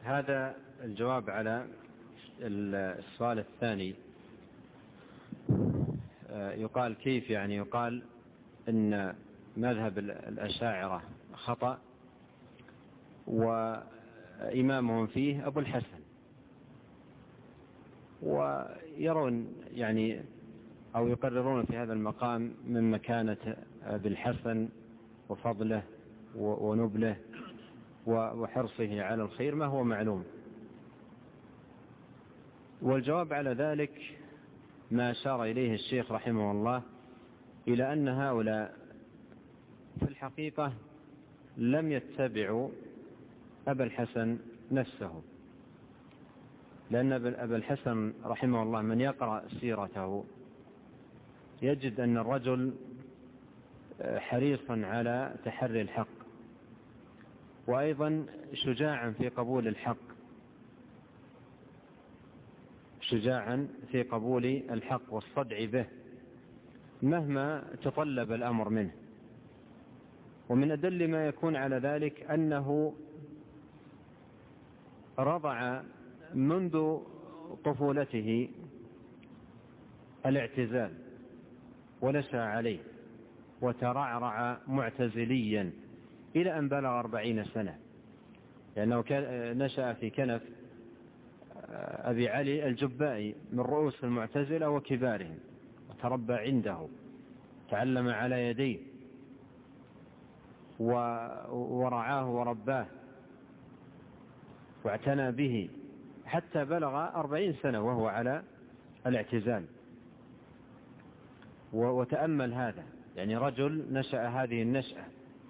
هذا الجواب على السؤال الثاني. يقال كيف يعني؟ يقال إن مذهب الأشاعرة خطأ وإمامهم فيه أبو الحسن، ويرون يعني أو يقررون في هذا المقام من مكانة أبي الحسن وفضله ونبله وحرصه على الخير ما هو معلوم. والجواب على ذلك ما أشار إليه الشيخ رحمه الله، إلى أن هؤلاء في الحقيقة لم يتبعوا أبا الحسن نفسه، لأن أبا الحسن رحمه الله من يقرأ سيرته يجد أن الرجل حريصا على تحري الحق، وأيضا شجاعا في قبول الحق، شجاعا في قبول الحق والصدع به مهما تطلب الأمر منه. ومن أدل ما يكون على ذلك أنه رضع منذ طفولته الاعتزال ونشأ عليه وترعرع معتزليا إلى أن بلغ 40 سنة، لأنه نشأ في كنف أبي علي الجبائي من رؤوس المعتزلة وكبارهم، وتربى عنده، تعلم على يديه ورعاه ورباه واعتنى به حتى بلغ 40 سنة وهو على الاعتزال. وتأمل هذا، يعني رجل نشأ هذه النشأة،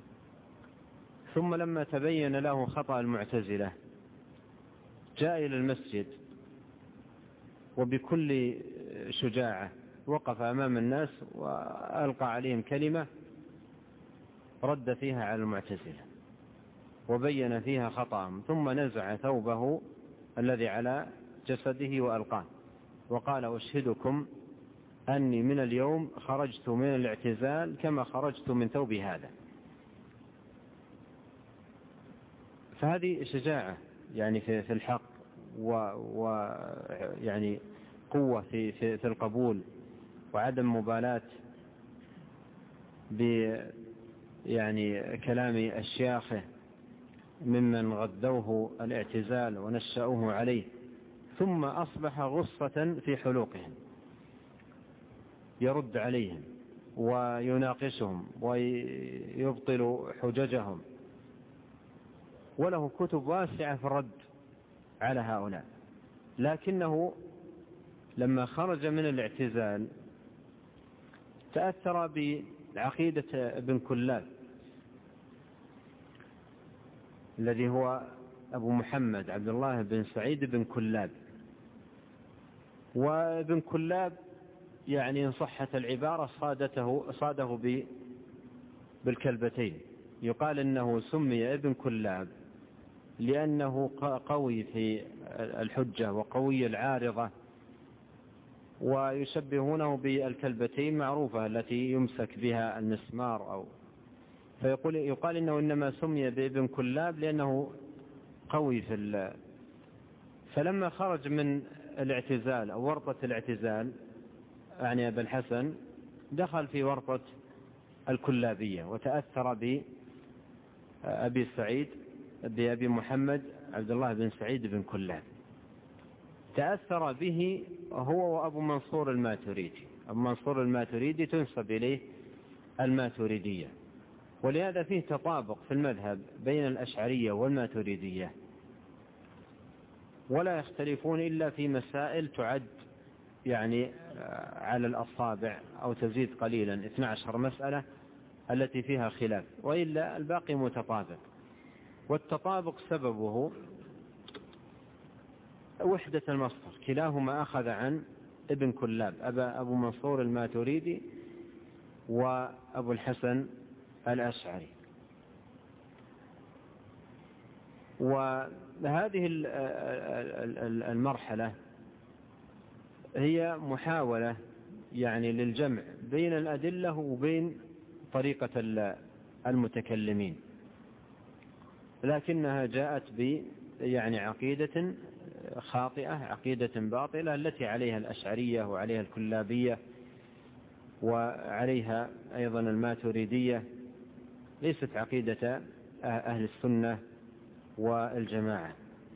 ثم لما تبين له خطأ المعتزلة جاء إلى المسجد وبكل شجاعة وقف أمام الناس وألقى عليهم كلمة رد فيها على المعتزلة وبين فيها خطأهم، ثم نزع ثوبه الذي على جسده وألقاه وقال: أشهدكم أني من اليوم خرجت من الاعتزال كما خرجت من ثوبي هذا. فهذه شجاعة يعني في الحق، ويعني قوة في القبول، وعدم مبالاة يعني كلام أشياخه ممن غذوه الاعتزال ونشأوه عليه، ثم أصبح غصة في حلوقهم يرد عليهم ويناقشهم ويبطل حججهم، وله كتب واسعة في الرد على هؤلاء. لكنه لما خرج من الاعتزال تأثر بعقيدة ابن كلاب الذي هو أبو محمد عبد الله بن سعيد بن كلاب. وابن كلاب يعني إن صحت العبارة صاده بالكلبتين. يقال إنه سمي ابن كلاب لأنه قوي في الحجة وقوي العارضة، ويشبهونه بالكلبتين معروفة التي يمسك بها المسمار، يقال إنه إنما سمي بابن كلاب لأنه قوي فلما خرج من الاعتزال أو ورطة الاعتزال يعني أبا الحسن دخل في ورطة الكلابية، وتأثر بأبي محمد عبد الله بن سعيد بن كلاب. تأثر به هو وأبو منصور الماتريدي. أبو منصور الماتريدي تنسب إليه الماتريدية، ولهذا فيه تطابق في المذهب بين الأشعرية والماتريدية، ولا يختلفون إلا في مسائل تعد يعني على الأصابع أو تزيد قليلا 12 مسألة التي فيها خلاف، وإلا الباقي متطابق. والتطابق سببه وحدة المصدر، كلاهما أخذ عن ابن كلاب، أبو منصور الماتريدي وأبو الحسن الأشعري. وهذه المرحلة هي محاولة يعني للجمع بين الأدلة وبين طريقة المتكلمين، لكنها جاءت يعني عقيدة خاطئة، عقيدة باطلة التي عليها الأشعرية وعليها الكلابية وعليها أيضا الماتريدية، ليست عقيدة أهل السنة والجماعة.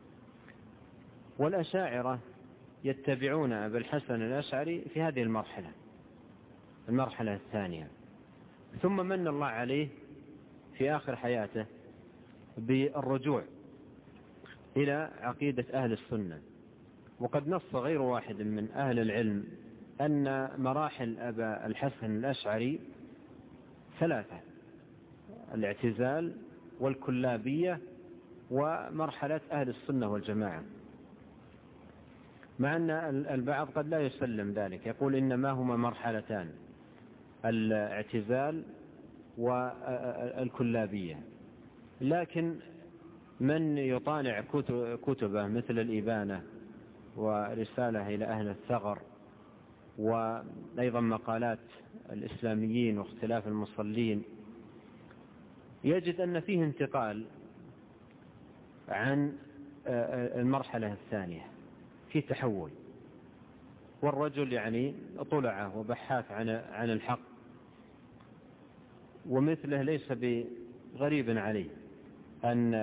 والأشاعرة يتبعون أبا الحسن الأشعري في هذه المرحلة الثانية. ثم من الله عليه في آخر حياته بالرجوع إلى عقيدة أهل السنة. وقد نص غير واحد من أهل العلم أن مراحل أبا الحسن الأشعري 3: الاعتزال والكلابية ومرحلة أهل السنة والجماعة، مع أن البعض قد لا يسلم ذلك، يقول إنما هما مرحلتان: الاعتزال والكلابية. لكن من يطالع كتبه مثل الإبانة ورسالة إلى أهل الثغر وأيضا مقالات الإسلاميين واختلاف المصلين، يجد أن فيه انتقال عن المرحلة الثانية، في تحول، والرجل يعني طلعه وبحاث عن الحق، ومثله ليس بغريب عليه أن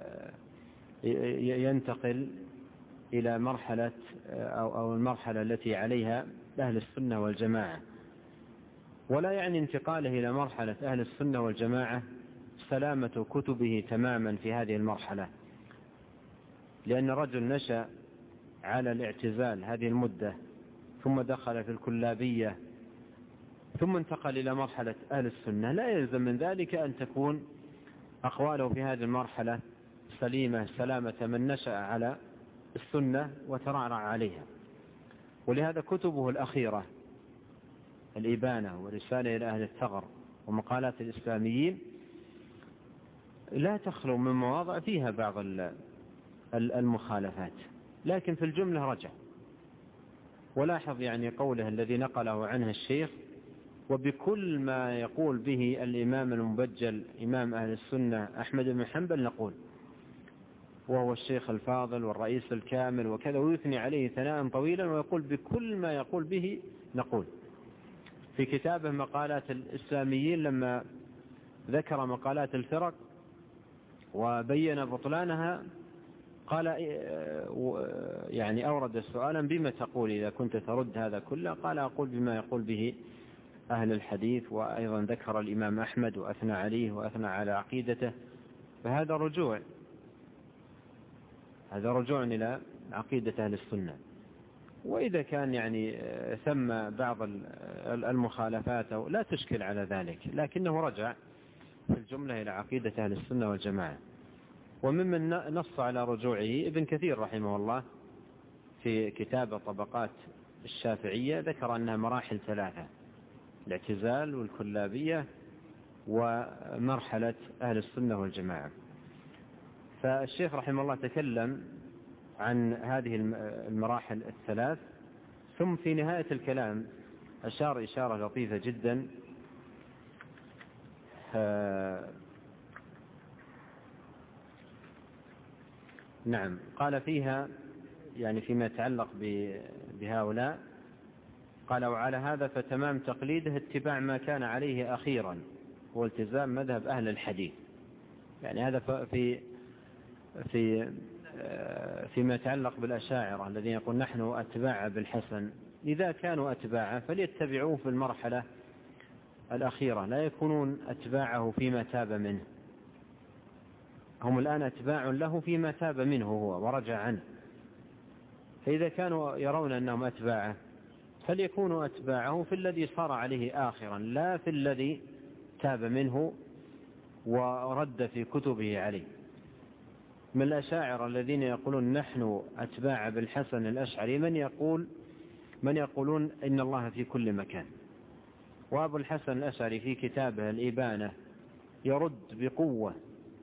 ينتقل إلى مرحلة أو المرحلة التي عليها أهل السنة والجماعة. ولا يعني انتقاله إلى مرحلة أهل السنة والجماعة سلامة كتبه تماما في هذه المرحلة، لأن رجل نشأ على الاعتزال هذه المدة ثم دخل في الكلابية ثم انتقل إلى مرحلة أهل السنة، لا يلزم من ذلك أن تكون أقواله في هذه المرحلة سليمة سلامة من نشأ على السنة وترعرع عليها. ولهذا كتبه الأخيرة الإبانة ورسالة إلى أهل الثغر ومقالات الإسلاميين لا تخلو من مواضع فيها بعض المخالفات، لكن في الجملة رجع. ولاحظ يعني قوله الذي نقله عنه الشيخ: وبكل ما يقول به الإمام المبجل إمام أهل السنة أحمد بن حنبل نقول، وهو الشيخ الفاضل والرئيس الكامل وكذا، ويثني عليه ثناء طويلا ويقول بكل ما يقول به نقول. في كتابه مقالات الإسلاميين لما ذكر مقالات الفرق وبين بطلانها قال يعني أورد سؤالا: بما تقول إذا كنت ترد هذا كله؟ قال: أقول بما يقول به أهل الحديث. وأيضا ذكر الإمام أحمد وأثنى عليه وأثنى على عقيدته. فهذا رجوع، هذا رجوع إلى عقيدة أهل السنة. وإذا كان يعني ثم بعض المخالفات لا تشكل على ذلك، لكنه رجع في الجملة إلى عقيدة أهل السنة والجماعة. وممن نص على رجوعه ابن كثير رحمه الله في كتاب طبقات الشافعية، ذكر أنها مراحل 3: الاعتزال والكلابية ومرحلة أهل السنة والجماعة. فالشيخ رحمه الله تكلم عن هذه المراحل 3، ثم في نهاية الكلام أشار إشارة لطيفة جدا نعم، قال فيها يعني فيما يتعلق بهؤلاء، قال: وعلى هذا فتمام تقليده اتباع ما كان عليه أخيرا والتزام مذهب أهل الحديث. يعني هذا فيما يتعلق بالأشاعرة الذين يقول نحن أتباع بالحسن، إذا كانوا أتباعه فليتبعوه في المرحلة الأخيرة، لا يكونون أتباعه فيما تاب منه. هم الآن أتباع له فيما تاب منه هو ورجع عنه، فإذا كانوا يرون أنهم أتباعه فليكونوا أتباعه في الذي صار عليه آخرا، لا في الذي تاب منه ورد في كتبه عليه. من الأشاعرة الذين يقولون نحن أتباع بالحسن الأشعري من يقولون إن الله في كل مكان. وأبو الحسن الأشعري في كتابه الإبانة يرد بقوة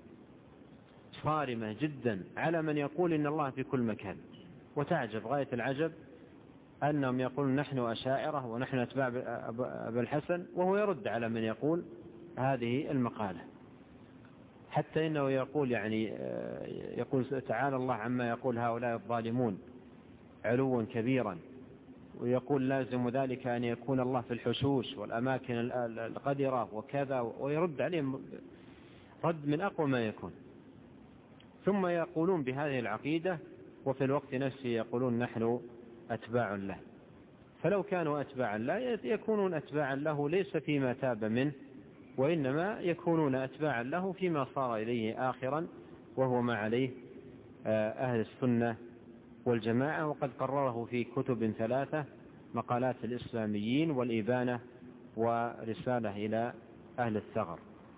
صارمة جدا على من يقول إن الله في كل مكان. وتعجب غاية العجب أنهم يقولون نحن أشاعرة ونحن أتباع أبو الحسن، وهو يرد على من يقول هذه المقالة. حتى إنه يقول يقول تعالى الله عما يقول هؤلاء الظالمون علوا كبيرا، ويقول لازم ذلك أن يكون الله في الحشوش والأماكن القدرة وكذا، ويرد عليهم رد من أقوى ما يكون. ثم يقولون بهذه العقيدة وفي الوقت نفسه يقولون نحن أتباع له. فلو كانوا أتباعا لا يكونون أتباعا له ليس فيما تاب منه، وإنما يكونون أتباعا له فيما صار إليه آخرا، وهو ما عليه أهل السنة والجماعة. وقد قرره في كتب 3: مقالات الإسلاميين، والإبانة، ورسالة إلى أهل الثغر.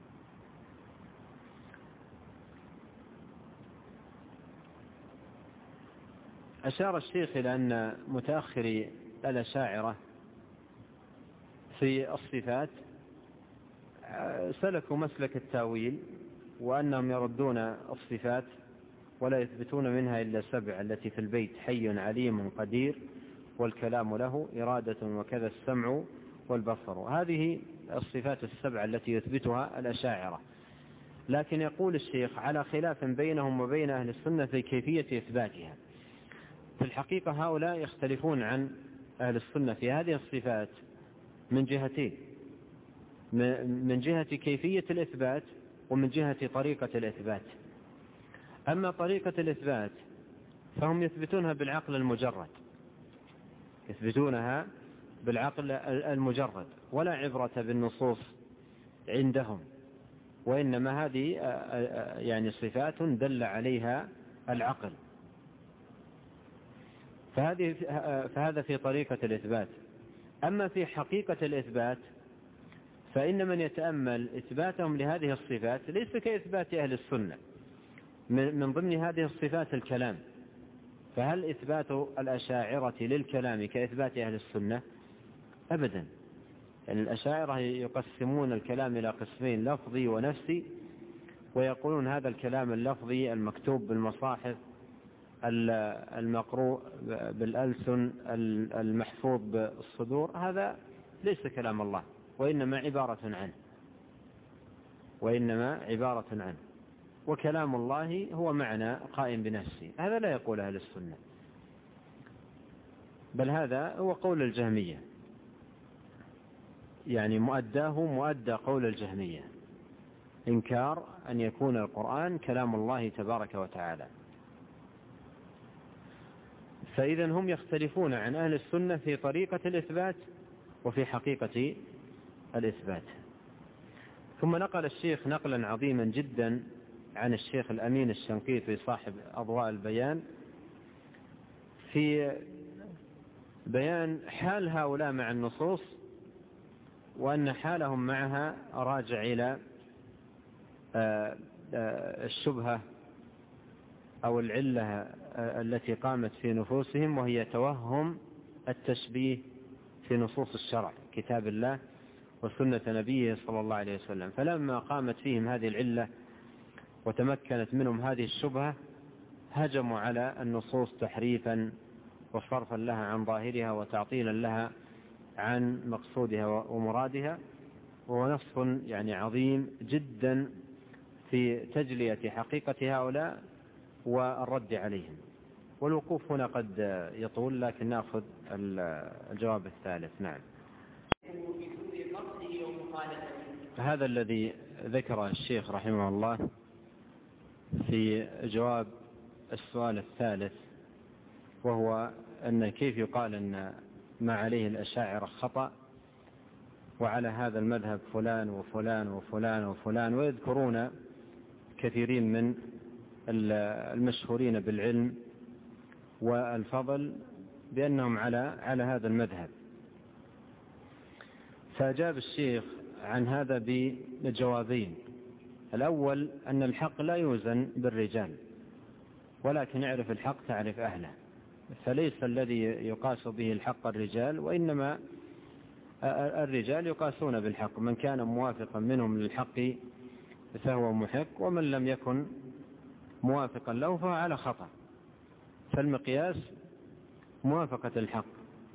أشار الشيخ إلى أن متأخري الأشاعرة في الصفات سلكوا مسلك التاويل، وأنهم يردون الصفات ولا يثبتون منها إلا 7 التي في البيت: حي عليم قدير، والكلام له، إرادة، وكذا السمع والبصر. هذه الصفات 7 التي يثبتها الأشاعرة. لكن يقول الشيخ على خلاف بينهم وبين أهل السنة في كيفية إثباتها. في الحقيقة هؤلاء يختلفون عن أهل السنة في هذه الصفات من جهتين: من جهة كيفية الإثبات، ومن جهة طريقة الإثبات. أما طريقة الإثبات فهم يثبتونها بالعقل المجرد، يثبتونها بالعقل المجرد، ولا عبرة بالنصوص عندهم، وإنما هذه صفات دل عليها العقل. فهذا في طريقة الإثبات. أما في حقيقة الإثبات فإن من يتأمل إثباتهم لهذه الصفات ليس كإثبات أهل السنة. من ضمن هذه الصفات الكلام، فهل إثبات الأشاعرة للكلام كإثبات أهل السنة؟ أبدا. يعني الأشاعرة يقسمون الكلام إلى قسمين: لفظي ونفسي، ويقولون هذا الكلام اللفظي المكتوب بالمصاحف، المقروء بالألسن، المحفوظ بالصدور، هذا ليس كلام الله، وإنما عبارة عنه. وكلام الله هو معنى قائم بنفسه. هذا لا يقول أهل السنة، بل هذا هو قول الجهمية، يعني مؤدى قول الجهمية: إنكار أن يكون القرآن كلام الله تبارك وتعالى. فإذا هم يختلفون عن أهل السنة في طريقة الإثبات وفي حقيقة الإثبات. ثم نقل الشيخ نقلا عظيما جدا عن الشيخ الأمين الشنقيطي صاحب أضواء البيان في بيان حال هؤلاء مع النصوص، وأن حالهم معها راجع إلى الشبهة أو العلة التي قامت في نفوسهم، وهي توهم التشبيه في نصوص الشرع، كتاب الله وسنة نبيه صلى الله عليه وسلم. فلما قامت فيهم هذه العلة وتمكنت منهم هذه الشبهة، هجموا على النصوص تحريفا وصرفا لها عن ظاهرها وتعطيلا لها عن مقصودها ومرادها. وهو نص عظيم جدا في تجلية حقيقة هؤلاء والرد عليهم. والوقوف هنا قد يطول، لكن نأخذ الجواب الثالث. نعم. هذا الذي ذكره الشيخ رحمه الله في جواب السؤال الثالث، وهو أن كيف يقال أن ما عليه الأشاعرة خطأ، وعلى هذا المذهب فلان وفلان وفلان وفلان، ويذكرون كثيرين من المشهورين بالعلم والفضل بأنهم على هذا المذهب. فأجاب الشيخ عن هذا بجوابين: الأول أن الحق لا يوزن بالرجال، ولكن اعرف الحق تعرف أهله. فليس الذي يقاس به الحق الرجال، وإنما الرجال يقاسون بالحق، من كان موافقا منهم للحق فهو محق، ومن لم يكن موافقا له فهو على خطأ. فالمقياس موافقة الحق،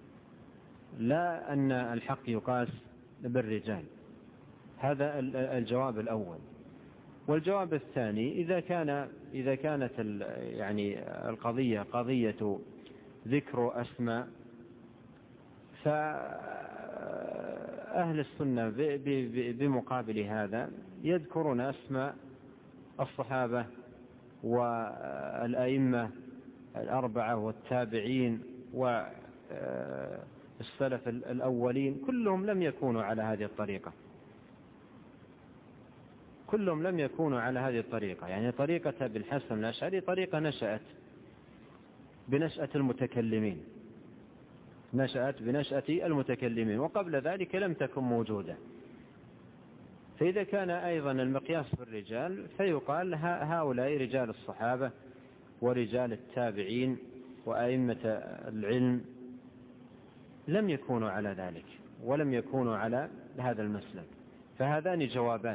لا أن الحق يقاس بالرجال. هذا الجواب الأول. والجواب الثاني إذا كانت يعني القضية قضية ذكر أسماء، فأهل السنة بمقابل هذا يذكرون أسماء الصحابة والأئمة الأربعة والتابعين والسلف الأولين، كلهم لم يكونوا على هذه الطريقة، كلهم لم يكونوا على هذه الطريقة. يعني طريقة أبي الحسن الأشعري طريقة نشأت بنشأة المتكلمين، نشأت بنشأة المتكلمين، وقبل ذلك لم تكن موجودة. فإذا كان أيضا المقياس بالرجال فيقال هؤلاء رجال الصحابة ورجال التابعين وأئمة العلم لم يكونوا على ذلك ولم يكونوا على هذا المسلك. فهذان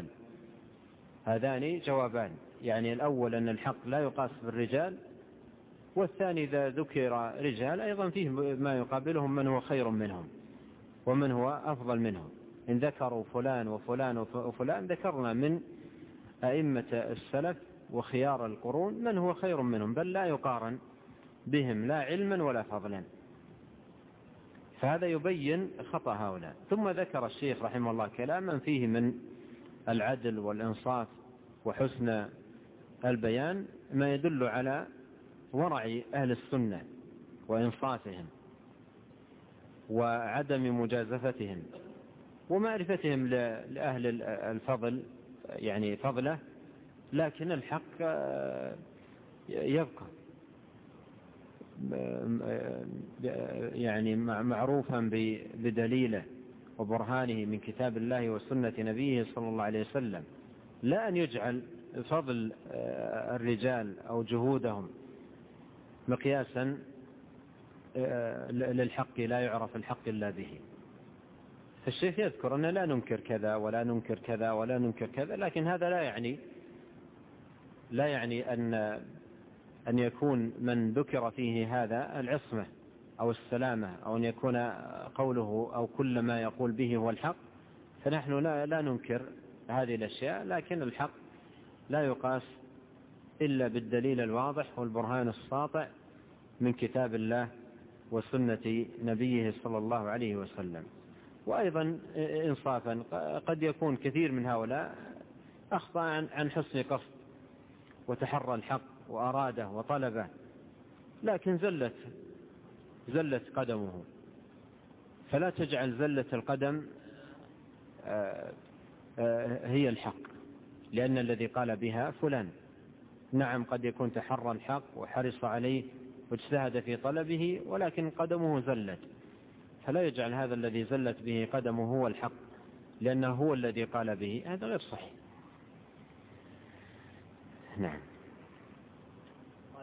جوابان، يعني الأول أن الحق لا يقاس بالرجال، والثاني إذا ذكر رجال أيضا فيه ما يقابلهم من هو خير منهم ومن هو أفضل منهم. إن ذكروا فلان وفلان وفلان ذكرنا من أئمة السلف وخيار القرون من هو خير منهم، بل لا يقارن بهم لا علما ولا فضلا. فهذا يبين خطأ هؤلاء. ثم ذكر الشيخ رحمه الله كلاما فيه من العدل والإنصاف وحسن البيان ما يدل على ورع أهل السنة وإنصافهم وعدم مجازفتهم ومعرفتهم لأهل الفضل، يعني فضله، لكن الحق يبقى يعني معروفا بدليله وبرهانه من كتاب الله وسنة نبيه صلى الله عليه وسلم، لا أن يجعل فضل الرجال أو جهودهم مقياسا للحق لا يعرف الحق إلا به. فالشيخ يذكر أن لا ننكر كذا ولا ننكر كذا ولا ننكر كذا، لكن هذا لا يعني أن يكون من ذكر فيه هذا العصمة أو السلامة، أو أن يكون قوله أو كل ما يقول به هو الحق. فنحن لا ننكر هذه الأشياء، لكن الحق لا يقاس إلا بالدليل الواضح والبرهان الساطع من كتاب الله وسنة نبيه صلى الله عليه وسلم. وأيضا إنصافا قد يكون كثير من هؤلاء أخطأ عن حسن قصد وتحرى الحق وأراده وطلبه، لكن زلت قدمه. فلا تجعل زلة القدم هي الحق، لأن الذي قال بها فلان. نعم قد يكون تحرى الحق وحرص عليه واجتهد في طلبه، ولكن قدمه زلت، فلا يجعل هذا الذي زلت به قدمه هو الحق لأنه هو الذي قال به، هذا غير صحيح. نعم.